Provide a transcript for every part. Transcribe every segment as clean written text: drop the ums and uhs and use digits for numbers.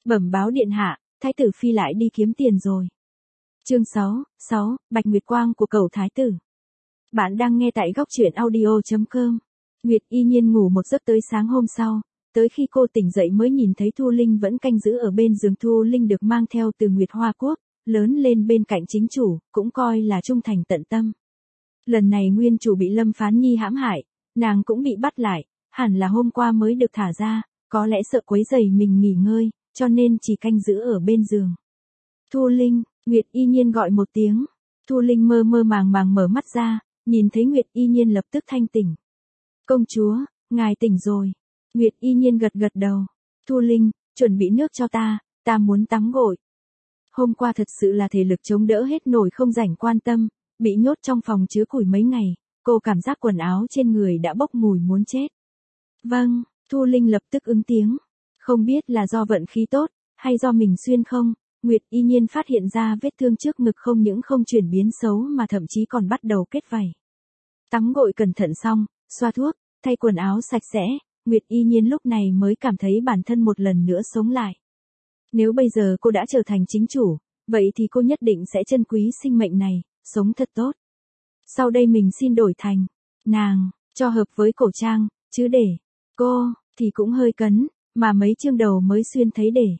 Bẩm báo điện hạ, thái tử phi lại đi kiếm tiền rồi. Chương 6, Bạch Nguyệt Quang của cẩu thái tử. Bạn đang nghe tại góc truyện audio.com. Nguyệt Y Nhiên ngủ một giấc tới sáng hôm sau, tới khi cô tỉnh dậy mới nhìn thấy Thu Linh vẫn canh giữ ở bên giường. Thu Linh được mang theo từ Nguyệt Hoa Quốc, lớn lên bên cạnh chính chủ, cũng coi là trung thành tận tâm. Lần này nguyên chủ bị Lâm Phán Nhi hãm hại, nàng cũng bị bắt lại, hẳn là hôm qua mới được thả ra, có lẽ sợ quấy rầy mình nghỉ ngơi, cho nên chỉ canh giữ ở bên giường. Thu Linh, Nguyệt Y Nhiên gọi một tiếng. Thu Linh mơ mơ màng màng mở mắt ra, nhìn thấy Nguyệt Y Nhiên lập tức thanh tỉnh. Công chúa, ngài tỉnh rồi. Nguyệt Y Nhiên gật gật đầu. Thu Linh, chuẩn bị nước cho ta muốn tắm gội. Hôm qua thật sự là thể lực chống đỡ hết nổi, không rảnh quan tâm, bị nhốt trong phòng chứa củi mấy ngày, cô cảm giác quần áo trên người đã bốc mùi muốn chết. Vâng, Thu Linh lập tức ứng tiếng. Không biết là do vận khí tốt, hay do mình xuyên không, Nguyệt Y Nhiên phát hiện ra vết thương trước ngực không những không chuyển biến xấu mà thậm chí còn bắt đầu kết vảy. Tắm gội cẩn thận xong, xoa thuốc, thay quần áo sạch sẽ, Nguyệt Y Nhiên lúc này mới cảm thấy bản thân một lần nữa sống lại. Nếu bây giờ cô đã trở thành chính chủ, vậy thì cô nhất định sẽ trân quý sinh mệnh này, sống thật tốt. Sau đây mình xin đổi thành nàng, cho hợp với cổ trang, chứ để cô thì cũng hơi cấn, mà mấy chương đầu mới xuyên thấy để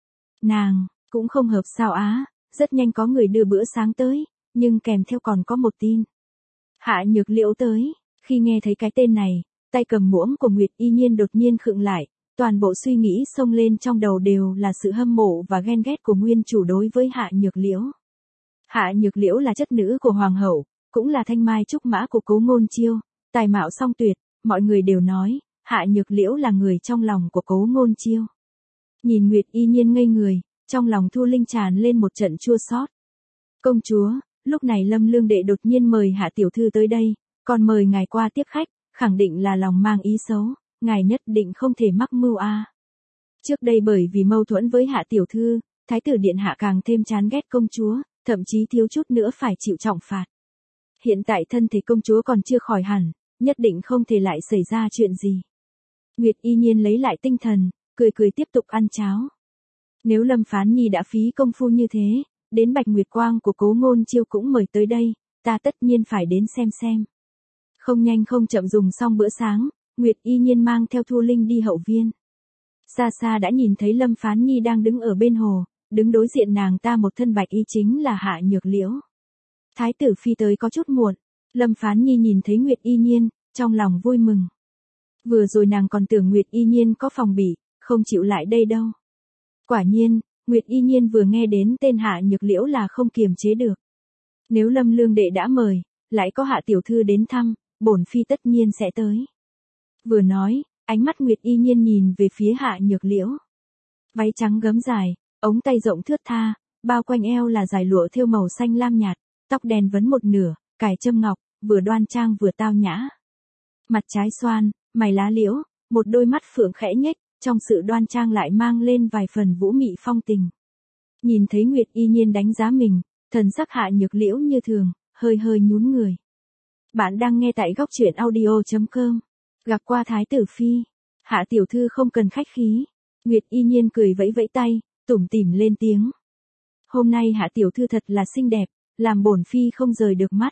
nàng cũng không hợp sao á. Rất nhanh có người đưa bữa sáng tới, nhưng kèm theo còn có một tin. Hạ Nhược Liễu tới. Khi nghe thấy cái tên này, tay cầm muỗng của Nguyệt Y Nhiên đột nhiên khựng lại, toàn bộ suy nghĩ xông lên trong đầu đều là sự hâm mộ và ghen ghét của nguyên chủ đối với Hạ Nhược Liễu. Hạ Nhược Liễu là chất nữ của hoàng hậu, cũng là thanh mai trúc mã của Cố Ngôn Chiêu, tài mạo song tuyệt, mọi người đều nói, Hạ Nhược Liễu là người trong lòng của Cố Ngôn Chiêu. Nhìn Nguyệt Y Nhiên ngây người, trong lòng Thu Linh tràn lên một trận chua xót. Công chúa, lúc này Lâm Lương Đệ đột nhiên mời Hạ tiểu thư tới đây, còn mời ngài qua tiếp khách, khẳng định là lòng mang ý xấu, ngài nhất định không thể mắc mưu a. Trước đây bởi vì mâu thuẫn với Hạ tiểu thư, thái tử điện hạ càng thêm chán ghét công chúa, thậm chí thiếu chút nữa phải chịu trọng phạt. Hiện tại thân thể công chúa còn chưa khỏi hẳn, nhất định không thể lại xảy ra chuyện gì. Nguyệt Y Nhiên lấy lại tinh thần, cười cười tiếp tục ăn cháo. Nếu Lâm Phán Nhi đã phí công phu như thế, đến Bạch Nguyệt Quang của Cố Ngôn Chiêu cũng mời tới đây, ta tất nhiên phải đến xem. Không nhanh không chậm dùng xong bữa sáng, Nguyệt Y Nhiên mang theo Thu Linh đi hậu viên. Xa xa đã nhìn thấy Lâm Phán Nhi đang đứng ở bên hồ, đứng đối diện nàng ta một thân bạch y chính là Hạ Nhược Liễu. Thái tử phi tới có chút muộn, Lâm Phán Nhi nhìn thấy Nguyệt Y Nhiên, trong lòng vui mừng. Vừa rồi nàng còn tưởng Nguyệt Y Nhiên có phòng bị, không chịu lại đây đâu. Quả nhiên, Nguyệt Y Nhiên vừa nghe đến tên Hạ Nhược Liễu là không kiềm chế được. Nếu Lâm Lương Đệ đã mời, lại có Hạ tiểu thư đến thăm, bổn phi tất nhiên sẽ tới. Vừa nói, ánh mắt Nguyệt Y Nhiên nhìn về phía Hạ Nhược Liễu. Váy trắng gấm dài, ống tay rộng thướt tha, bao quanh eo là dải lụa thêu màu xanh lam nhạt, tóc đen vấn một nửa, cài châm ngọc, vừa đoan trang vừa tao nhã. Mặt trái xoan, mày lá liễu, một đôi mắt phượng khẽ nhếch, trong sự đoan trang lại mang lên vài phần vũ mị phong tình. Nhìn thấy Nguyệt Y Nhiên đánh giá mình, thần sắc Hạ Nhược Liễu như thường, hơi hơi nhún người. Bạn đang nghe tại góc truyện audio.com. Gặp qua thái tử phi. Hạ tiểu thư không cần khách khí. Nguyệt Y Nhiên cười vẫy vẫy tay, tủm tỉm lên tiếng. Hôm nay Hạ tiểu thư thật là xinh đẹp, làm bổn phi không rời được mắt.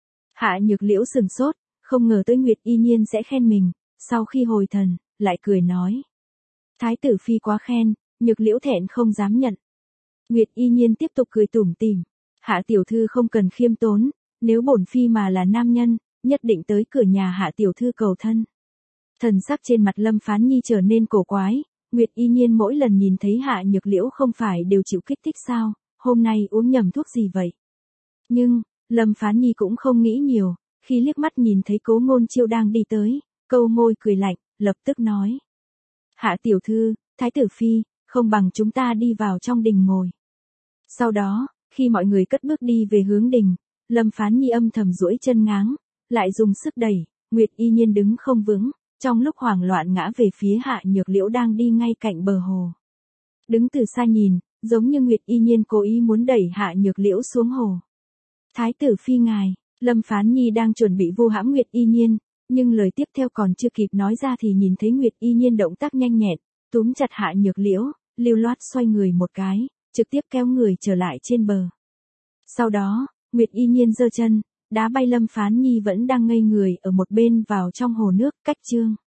Hạ Nhược Liễu sừng sốt, không ngờ tới Nguyệt Y Nhiên sẽ khen mình, sau khi hồi thần, lại cười nói. Thái tử phi quá khen, Nhược Liễu thẹn không dám nhận. Nguyệt Y Nhiên tiếp tục cười tủm tỉm. Hạ tiểu thư không cần khiêm tốn, nếu bổn phi mà là nam nhân, nhất định tới cửa nhà Hạ tiểu thư cầu thân. Thần sắc trên mặt Lâm Phán Nhi trở nên cổ quái, Nguyệt Y Nhiên mỗi lần nhìn thấy Hạ Nhược Liễu không phải đều chịu kích thích sao, hôm nay uống nhầm thuốc gì vậy? Nhưng, Lâm Phán Nhi cũng không nghĩ nhiều, khi liếc mắt nhìn thấy Cố Ngôn Chiêu đang đi tới, câu môi cười lạnh, lập tức nói. Hạ tiểu thư, thái tử phi, không bằng chúng ta đi vào trong đình ngồi. Sau đó, khi mọi người cất bước đi về hướng đình, Lâm Phán Nhi âm thầm duỗi chân ngáng, lại dùng sức đẩy, Nguyệt Y Nhiên đứng không vững, trong lúc hoảng loạn ngã về phía Hạ Nhược Liễu đang đi ngay cạnh bờ hồ. Đứng từ xa nhìn, giống như Nguyệt Y Nhiên cố ý muốn đẩy Hạ Nhược Liễu xuống hồ. Thái tử phi ngài, Lâm Phán Nhi đang chuẩn bị vu hãm Nguyệt Y Nhiên, nhưng lời tiếp theo còn chưa kịp nói ra thì nhìn thấy Nguyệt Y Nhiên động tác nhanh nhẹn, túm chặt Hạ Nhược Liễu, lưu loát xoay người một cái, trực tiếp kéo người trở lại trên bờ. Sau đó, Nguyệt Y Nhiên giơ chân, đá bay Lâm Phán Nhi vẫn đang ngây người ở một bên vào trong hồ nước, cách Trương